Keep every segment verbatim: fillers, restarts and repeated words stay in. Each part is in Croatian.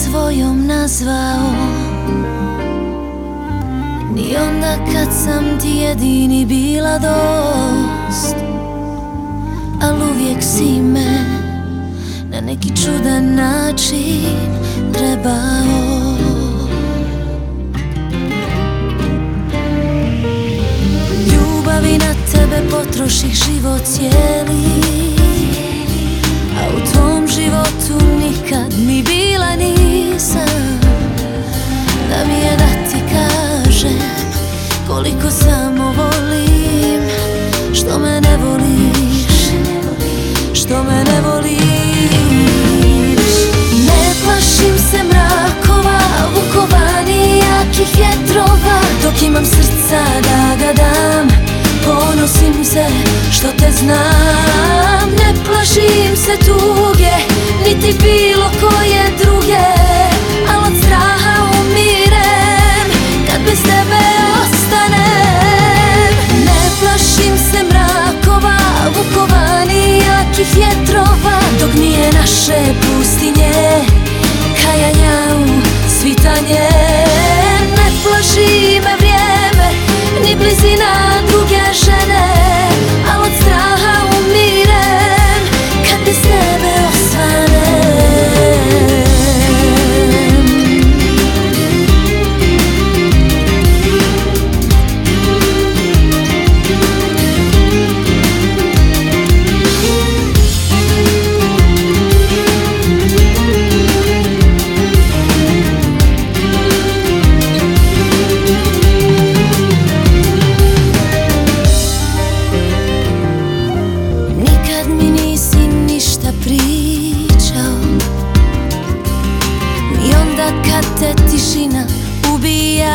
svojom nazvao, ni onda kad sam ti jedini bila dost, al uvijek si me na neki čudan način trebao. Ljubavi na tebe potroših život cijeli, a u tvom životu nikad mi bila nisam. Da mi je da ti kažem koliko samo volim, što me ne voliš, što me ne voliš. Ne plašim se mrakova, vukova ni jakih vjetrova, dok imam srca da ga dam. Ponosim se što te znam, ne plašim se tuge, niti bilo koje druge, al od straha umirem kad bez tebe ostanem. Ne plašim se mrakova, vukova ni jakih vjetrova, dok nije naše pustinje, kajanja u svitanje. Ne plaši me vrijeme, ni blizina druge žene, al od straha umirem kad bez tebe osvanem. Kad te tišina ubija,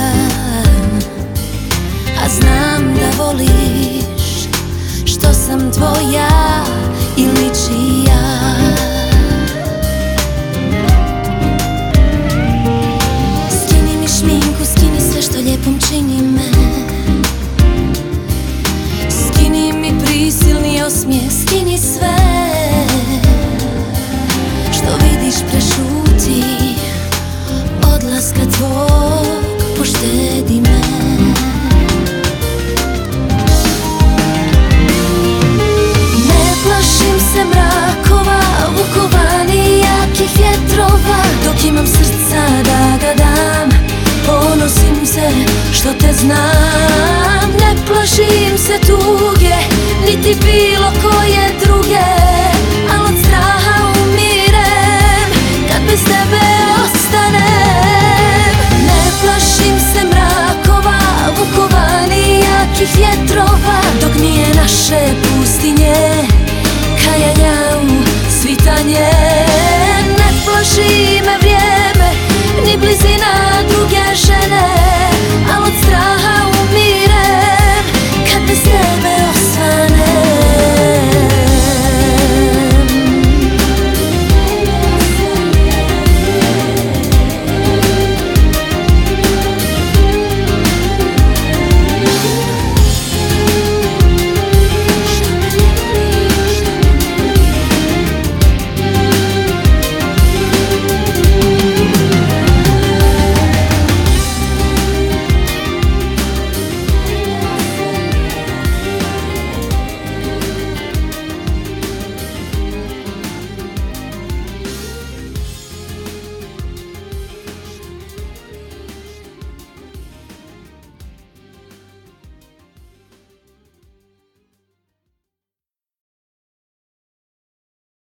a znam da voliš što sam tvoja ili čija. Skini mi šminku, skini sve što lijepom čini me, skini mi prisilni osmijeh, skini sve što vidiš, prešuti odlaska tvog, poštedi me. Ne plašim se mrakova, vukova ni jakih vjetrova, dok imam srca da ga dam. Ponosim se što te znam, ne plašim se tuge, niti bilo koje